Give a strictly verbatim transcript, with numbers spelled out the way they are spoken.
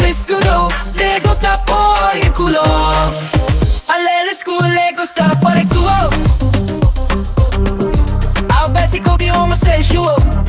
Escudo, le gusta por el culo. Al escudo le gusta por el culo. Al básico de homosexual.